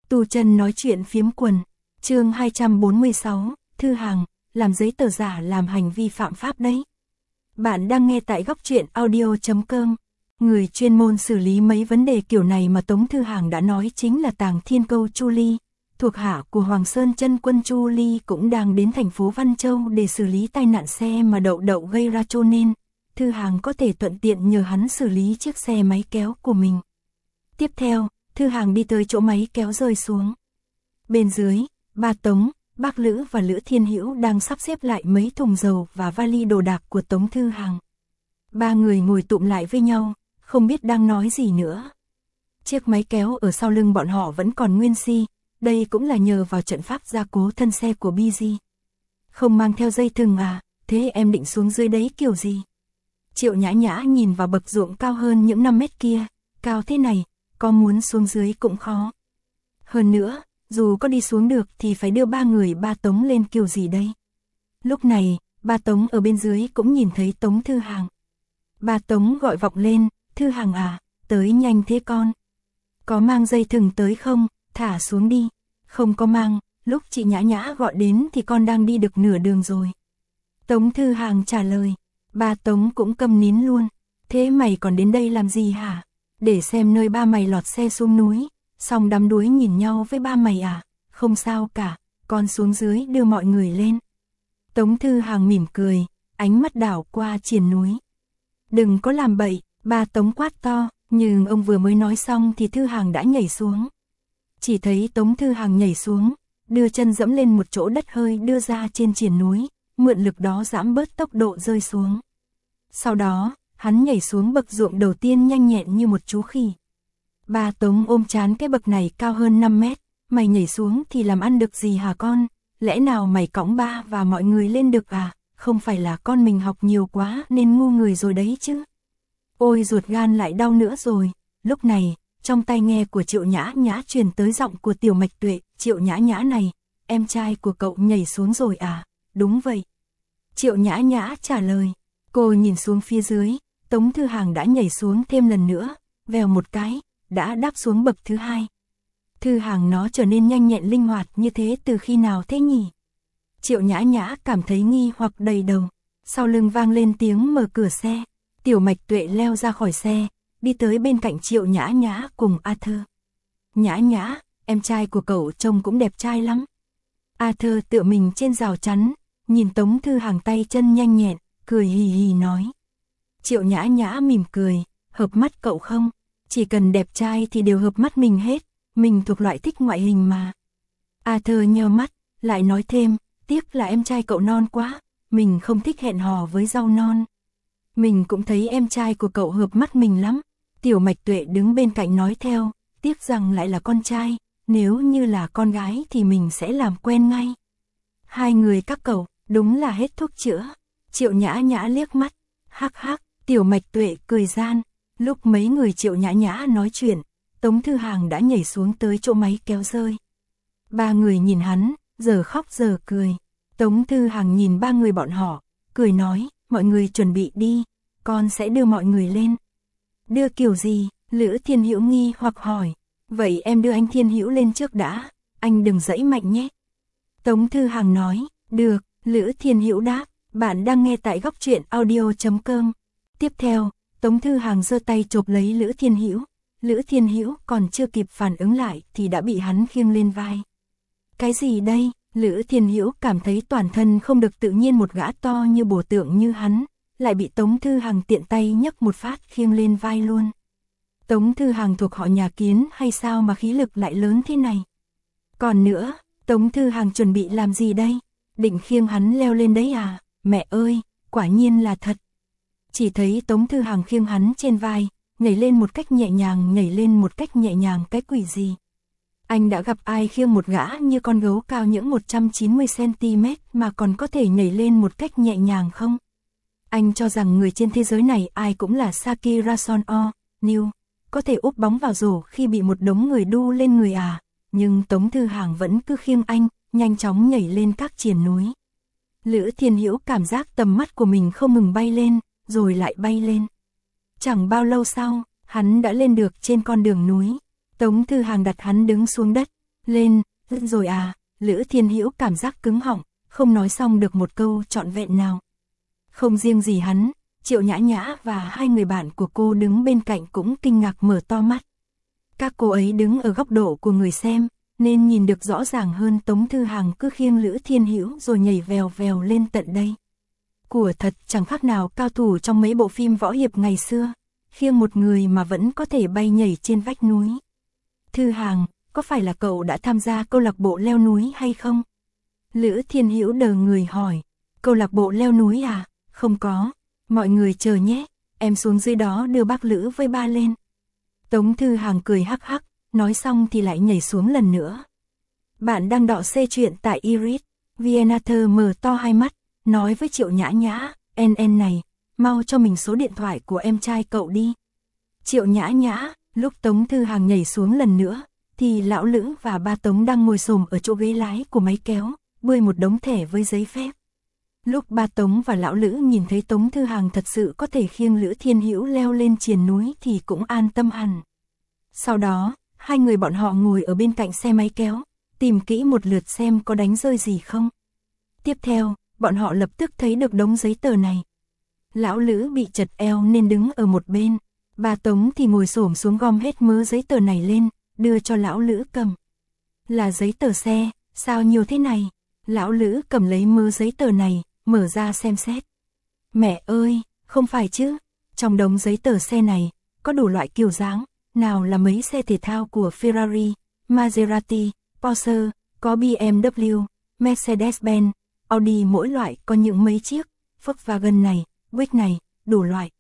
Tu chân nói chuyện phiếm quần, chương 246, Thư Hàng, làm giấy tờ giả làm hành vi phạm pháp đấy. Bạn đang nghe tại góc truyện audio.com. Người chuyên môn xử lý mấy vấn đề kiểu này mà Tống Thư Hàng đã nói chính là Tàng Thiên Câu Chu Ly, thuộc hạ của Hoàng Sơn Chân Quân. Chu Ly cũng đang đến thành phố Văn Châu để xử lý tai nạn xe mà Đậu Đậu gây ra, cho nên Thư Hàng có thể thuận tiện nhờ hắn xử lý chiếc xe máy kéo của mình. Tiếp theo, Thư Hàng đi tới chỗ máy kéo rơi xuống. Bên dưới, ba Tống, bác Lữ và Lữ Thiên Hữu đang sắp xếp lại mấy thùng dầu và vali đồ đạc của Tống Thư Hàng. Ba người ngồi tụm lại với nhau, không biết đang nói gì nữa. Chiếc máy kéo ở sau lưng bọn họ vẫn còn nguyên si, đây cũng là nhờ vào trận pháp gia cố thân xe của BG. Không mang theo dây thừng à, thế em định xuống dưới đấy kiểu gì? Triệu Nhã Nhã nhìn vào bậc ruộng cao hơn những 5 mét kia, cao thế này, có muốn xuống dưới cũng khó. Hơn nữa, dù có đi xuống được thì phải đưa ba người ba Tống lên kiểu gì đây? Lúc này, ba Tống ở bên dưới cũng nhìn thấy Tống Thư Hàng. Ba Tống gọi vọng lên, Thư Hàng à, tới nhanh thế con. Có mang dây thừng tới không, thả xuống đi. Không có mang, lúc chị Nhã Nhã gọi đến thì con đang đi được nửa đường rồi. Tống Thư Hàng trả lời, ba Tống cũng câm nín luôn. Thế mày còn đến đây làm gì hả? Để xem nơi ba mày lọt xe xuống núi. Xong đám đuối nhìn nhau với ba mày à? Không sao cả, con xuống dưới đưa mọi người lên. Tống Thư Hàng mỉm cười, ánh mắt đảo qua triền núi. Đừng có làm bậy, ba Tống quát to, nhưng ông vừa mới nói xong thì Thư Hàng đã nhảy xuống. Chỉ thấy Tống Thư Hàng nhảy xuống, đưa chân dẫm lên một chỗ đất hơi đưa ra trên triền núi, mượn lực đó giảm bớt tốc độ rơi xuống. Sau đó, hắn nhảy xuống bậc ruộng đầu tiên nhanh nhẹn như một chú khỉ. Ba Tống ôm chán, cái bậc này cao hơn 5 mét, mày nhảy xuống thì làm ăn được gì hả con? Lẽ nào mày cõng ba và mọi người lên được à? Không phải là con mình học nhiều quá nên ngu người rồi đấy chứ. Ôi ruột gan lại đau nữa rồi. Lúc này, trong tai nghe của Triệu Nhã Nhã truyền tới giọng của Tiểu Mạch Tuệ. Triệu Nhã Nhã này, em trai của cậu nhảy xuống rồi à? Đúng vậy. Triệu Nhã Nhã trả lời. Cô nhìn xuống phía dưới, Tống Thư Hàng đã nhảy xuống thêm lần nữa, vèo một cái, đã đáp xuống bậc thứ 2. Thư Hàng nó trở nên nhanh nhẹn linh hoạt như thế từ khi nào thế nhỉ? Triệu Nhã Nhã cảm thấy nghi hoặc đầy đầu. Sau lưng vang lên tiếng mở cửa xe. Tiểu Mạch Tuệ leo ra khỏi xe, đi tới bên cạnh Triệu Nhã Nhã cùng Arthur. Nhã Nhã, em trai của cậu trông cũng đẹp trai lắm. Arthur tựa mình trên rào chắn, nhìn Tống Thư Hàng tay chân nhanh nhẹn, cười hì hì nói. Triệu Nhã Nhã mỉm cười, hợp mắt cậu không? Chỉ cần đẹp trai thì đều hợp mắt mình hết, mình thuộc loại thích ngoại hình mà. Arthur nheo mắt, lại nói thêm, tiếc là em trai cậu non quá, mình không thích hẹn hò với rau non. Mình cũng thấy em trai của cậu hợp mắt mình lắm. Tiểu Mạch Tuệ đứng bên cạnh nói theo, tiếc rằng lại là con trai, nếu như là con gái thì mình sẽ làm quen ngay. Hai người các cậu, đúng là hết thuốc chữa. Triệu Nhã Nhã liếc mắt, hắc hắc, Tiểu Mạch Tuệ cười gian. Lúc mấy người Triệu Nhã Nhã nói chuyện, Tống Thư Hàng đã nhảy xuống tới chỗ máy kéo rơi. Ba người nhìn hắn, giờ khóc giờ cười. Tống Thư Hàng nhìn ba người bọn họ, cười nói, mọi người chuẩn bị đi, con sẽ đưa mọi người lên. Đưa kiểu gì? Lữ Thiên Hữu nghi hoặc hỏi. Vậy em đưa anh Thiên Hữu lên trước đã, anh đừng giãy mạnh nhé. Tống Thư Hàng nói, được. Lữ Thiên Hữu đáp, bạn đang nghe tại góc truyện audio.com. Tiếp theo, Tống Thư Hàng giơ tay chộp lấy Lữ Thiên Hữu. Lữ Thiên Hữu còn chưa kịp phản ứng lại thì đã bị hắn khiêng lên vai. Cái gì đây? Lữ Thiên Hữu cảm thấy toàn thân không được tự nhiên, một gã to như bổ tượng như hắn, lại bị Tống Thư Hàng tiện tay nhấc một phát khiêng lên vai luôn. Tống Thư Hàng thuộc họ nhà Kiến hay sao mà khí lực lại lớn thế này? Còn nữa, Tống Thư Hàng chuẩn bị làm gì đây? Định khiêng hắn leo lên đấy à? Mẹ ơi, quả nhiên là thật. Chỉ thấy Tống Thư Hàng khiêng hắn trên vai, nhảy lên một cách nhẹ nhàng, cái quỷ gì? Anh đã gặp ai khiêng một gã như con gấu cao những 190cm mà còn có thể nhảy lên một cách nhẹ nhàng không? Anh cho rằng người trên thế giới này ai cũng là Sakura Son O, New, có thể úp bóng vào rổ khi bị một đống người đu lên người à? Nhưng Tống Thư Hàng vẫn cứ khiêng anh, nhanh chóng nhảy lên các triền núi. Lữ Thiên Hữu cảm giác tầm mắt của mình không ngừng bay lên, rồi lại bay lên. Chẳng bao lâu sau, hắn đã lên được trên con đường núi. Tống Thư Hàng đặt hắn đứng xuống đất, Lên, rồi à, Lữ Thiên Hữu cảm giác cứng họng, không nói xong được một câu trọn vẹn nào. Không riêng gì hắn, Triệu Nhã Nhã và hai người bạn của cô đứng bên cạnh cũng kinh ngạc mở to mắt. Các cô ấy đứng ở góc độ của người xem, nên nhìn được rõ ràng hơn Tống Thư Hằng cứ khiêng Lữ Thiên Hữu rồi nhảy vèo vèo lên tận đây. Của thật chẳng khác nào cao thủ trong mấy bộ phim võ hiệp ngày xưa, khiêng một người mà vẫn có thể bay nhảy trên vách núi. Thư Hằng, có phải là cậu đã tham gia câu lạc bộ leo núi hay không? Lữ Thiên Hữu đờ người hỏi, câu lạc bộ leo núi à? Không có, mọi người chờ nhé, em xuống dưới đó đưa bác Lữ với ba lên. Tống Thư Hằng cười hắc hắc, nói xong thì lại nhảy xuống lần nữa. Bạn đang đọc chuyện tại Iris, Vienna Thơ mở to hai mắt, nói với Triệu Nhã Nhã, en này, mau cho mình số điện thoại của em trai cậu đi. Triệu Nhã Nhã, lúc Tống Thư Hằng nhảy xuống lần nữa, thì lão Lữ và ba Tống đang ngồi xổm ở chỗ ghế lái của máy kéo, bươi một đống thẻ với giấy phép. Lúc ba Tống và lão Lữ nhìn thấy Tống Thư Hằng thật sự có thể khiêng Lữ Thiên Hữu leo lên triền núi thì cũng an tâm hẳn. Sau đó, hai người bọn họ ngồi ở bên cạnh xe máy kéo, tìm kỹ một lượt xem có đánh rơi gì không. Tiếp theo, bọn họ lập tức thấy được đống giấy tờ này. Lão Lữ bị chật eo nên đứng ở một bên, bà Tống thì ngồi xổm xuống gom hết mớ giấy tờ này lên, đưa cho lão Lữ cầm. Là giấy tờ xe, sao nhiều thế này? Lão Lữ cầm lấy mớ giấy tờ này, mở ra xem xét. Mẹ ơi, không phải chứ, trong đống giấy tờ xe này, có đủ loại kiểu dáng, nào là mấy xe thể thao của Ferrari, Maserati, Porsche, có BMW, Mercedes-Benz, Audi mỗi loại có những mấy chiếc, Volkswagen này, Buick này, đủ loại.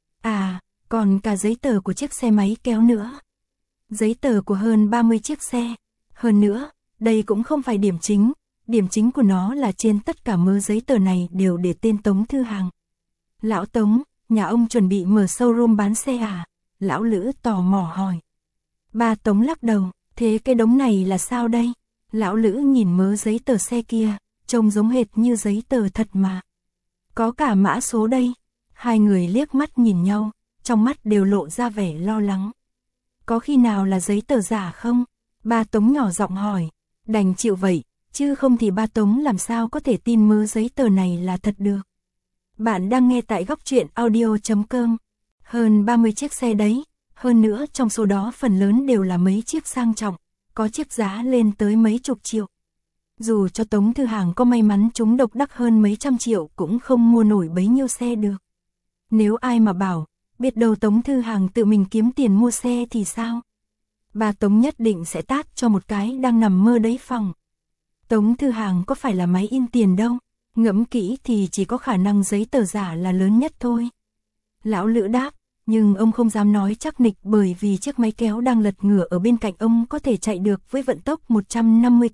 À, còn cả giấy tờ của chiếc xe máy kéo nữa. Giấy tờ của hơn 30 chiếc xe. Hơn nữa, đây cũng không phải điểm chính của nó là trên tất cả mớ giấy tờ này đều để tên Tống Thư Hằng. Lão Tống, nhà ông chuẩn bị mở showroom bán xe à? Lão Lữ tò mò hỏi. Ba Tống lắc đầu, thế cái đống này là sao đây? Lão Lữ nhìn mớ giấy tờ xe kia, trông giống hệt như giấy tờ thật mà. Có cả mã số đây. Hai người liếc mắt nhìn nhau, trong mắt đều lộ ra vẻ lo lắng. Có khi nào là giấy tờ giả không? Ba Tống nhỏ giọng hỏi. Đành chịu vậy, chứ không thì ba Tống làm sao có thể tin mớ giấy tờ này là thật được. Bạn đang nghe tại góc truyện audio.com. Hơn 30 chiếc xe đấy, hơn nữa trong số đó phần lớn đều là mấy chiếc sang trọng, có chiếc giá lên tới mấy chục triệu. Dù cho Tống Thư Hằng có may mắn trúng độc đắc hơn mấy trăm triệu cũng không mua nổi bấy nhiêu xe được. Nếu ai mà bảo, biết đâu Tống Thư Hằng tự mình kiếm tiền mua xe thì sao? Bà Tống nhất định sẽ tát cho một cái đang nằm mơ đấy phòng. Tống Thư Hằng có phải là máy in tiền đâu, ngẫm kỹ thì chỉ có khả năng giấy tờ giả là lớn nhất thôi. Lão Lữ đáp, nhưng ông không dám nói chắc nịch bởi vì chiếc máy kéo đang lật ngửa ở bên cạnh ông có thể chạy được với vận tốc 150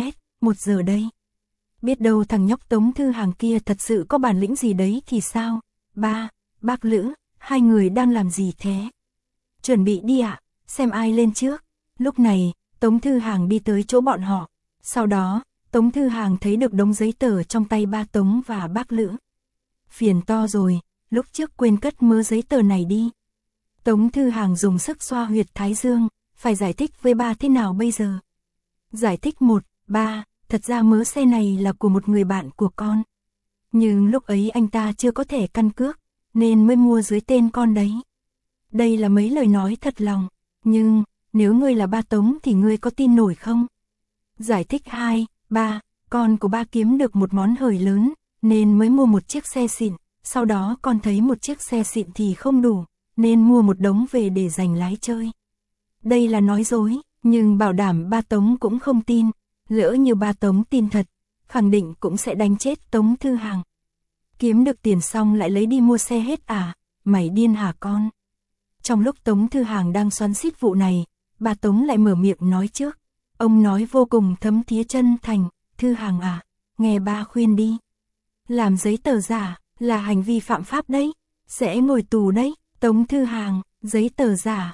km/h đây. Biết đâu thằng nhóc Tống Thư Hằng kia thật sự có bản lĩnh gì đấy thì sao? Bác Lữ, hai người đang làm gì thế? Chuẩn bị đi ạ, xem ai lên trước. Lúc này, Tống Thư Hằng đi tới chỗ bọn họ. Sau đó, Tống Thư Hằng thấy được đống giấy tờ trong tay ba Tống và bác Lữ. Phiền to rồi, lúc trước quên cất mớ giấy tờ này đi. Tống Thư Hằng dùng sức xoa huyệt thái dương, phải giải thích với ba thế nào bây giờ? Giải thích 1, ba, thật ra mớ xe này là của một người bạn của con. Nhưng lúc ấy anh ta chưa có thẻ căn cước, nên mới mua dưới tên con đấy. Đây là mấy lời nói thật lòng, nhưng nếu ngươi là ba Tống thì ngươi có tin nổi không? Giải thích 2, ba, con của ba kiếm được một món hời lớn, nên mới mua một chiếc xe xịn, sau đó con thấy một chiếc xe xịn thì không đủ, nên mua một đống về để dành lái chơi. Đây là nói dối, nhưng bảo đảm ba Tống cũng không tin, lỡ như ba Tống tin thật, khẳng định cũng sẽ đánh chết Tống Thư Hằng. Kiếm được tiền xong lại lấy đi mua xe hết à, mày điên hả con? Trong lúc Tống Thư Hằng đang xoắn xít vụ này, bà Tống lại mở miệng nói trước. Ông nói vô cùng thấm thía chân thành, Thư Hằng à, nghe ba khuyên đi. Làm giấy tờ giả là hành vi phạm pháp đấy, sẽ ngồi tù đấy. Tống Thư Hằng, giấy tờ giả,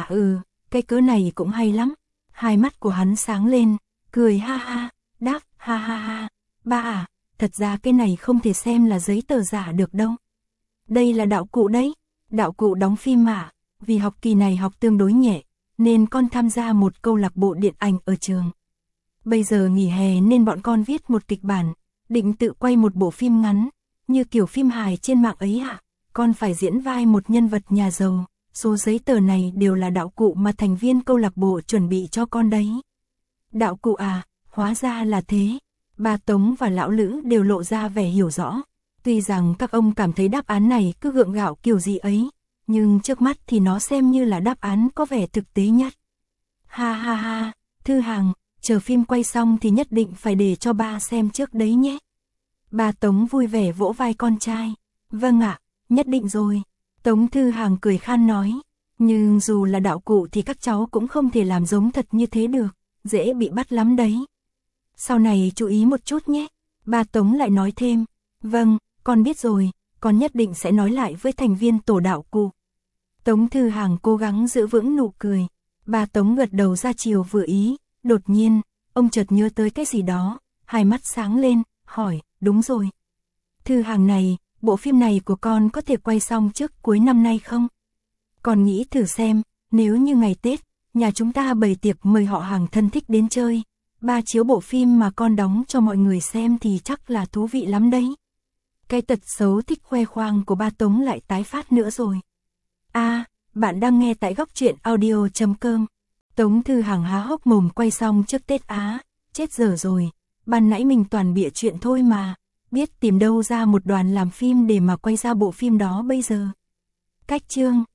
cái cớ này cũng hay lắm. Hai mắt của hắn sáng lên, cười ha ha, đáp ha ha ha, ba à, thật ra cái này không thể xem là giấy tờ giả được đâu. Đây là đạo cụ đấy, đạo cụ đóng phim mà, vì học kỳ này học tương đối nhẹ, nên con tham gia một câu lạc bộ điện ảnh ở trường. bây giờ nghỉ hè nên bọn con viết một kịch bản, định tự quay một bộ phim ngắn, như kiểu phim hài trên mạng ấy ạ. Con phải diễn vai một nhân vật nhà giàu, số giấy tờ này đều là đạo cụ mà thành viên câu lạc bộ chuẩn bị cho con đấy. Đạo cụ à, hóa ra là thế. Bà Tống và lão Lữ đều lộ ra vẻ hiểu rõ. Tuy rằng các ông cảm thấy đáp án này cứ gượng gạo kiểu gì ấy, nhưng trước mắt thì nó xem như là đáp án có vẻ thực tế nhất. Ha ha ha, Thư Hằng, chờ phim quay xong thì nhất định phải để cho ba xem trước đấy nhé. Bà Tống vui vẻ vỗ vai con trai. Vâng ạ, nhất định rồi. Tống Thư Hằng cười khan nói. Nhưng dù là đạo cụ thì các cháu cũng không thể làm giống thật như thế được, dễ bị bắt lắm đấy. Sau này chú ý một chút nhé. Bà Tống lại nói thêm. Vâng, con biết rồi, con nhất định sẽ nói lại với thành viên tổ đạo cụ. Tống Thư Hằng cố gắng giữ vững nụ cười. Bà Tống gật đầu ra chiều vừa ý. Đột nhiên, ông chợt nhớ tới cái gì đó, hai mắt sáng lên, hỏi, đúng rồi. Thư Hằng này, bộ phim này của con có thể quay xong trước cuối năm nay không? Con nghĩ thử xem, nếu như ngày Tết, nhà chúng ta bày tiệc mời họ hàng thân thích đến chơi, ba chiếu bộ phim mà con đóng cho mọi người xem thì chắc là thú vị lắm đấy. Cái tật xấu thích khoe khoang của ba Tống lại tái phát nữa rồi. Bạn đang nghe tại góc truyện audio.com. Tống Thư Hằng há hốc mồm quay xong trước Tết á, chết dở rồi, ban nãy mình toàn bịa chuyện thôi mà, biết tìm đâu ra một đoàn làm phim để mà quay ra bộ phim đó bây giờ. Cách chương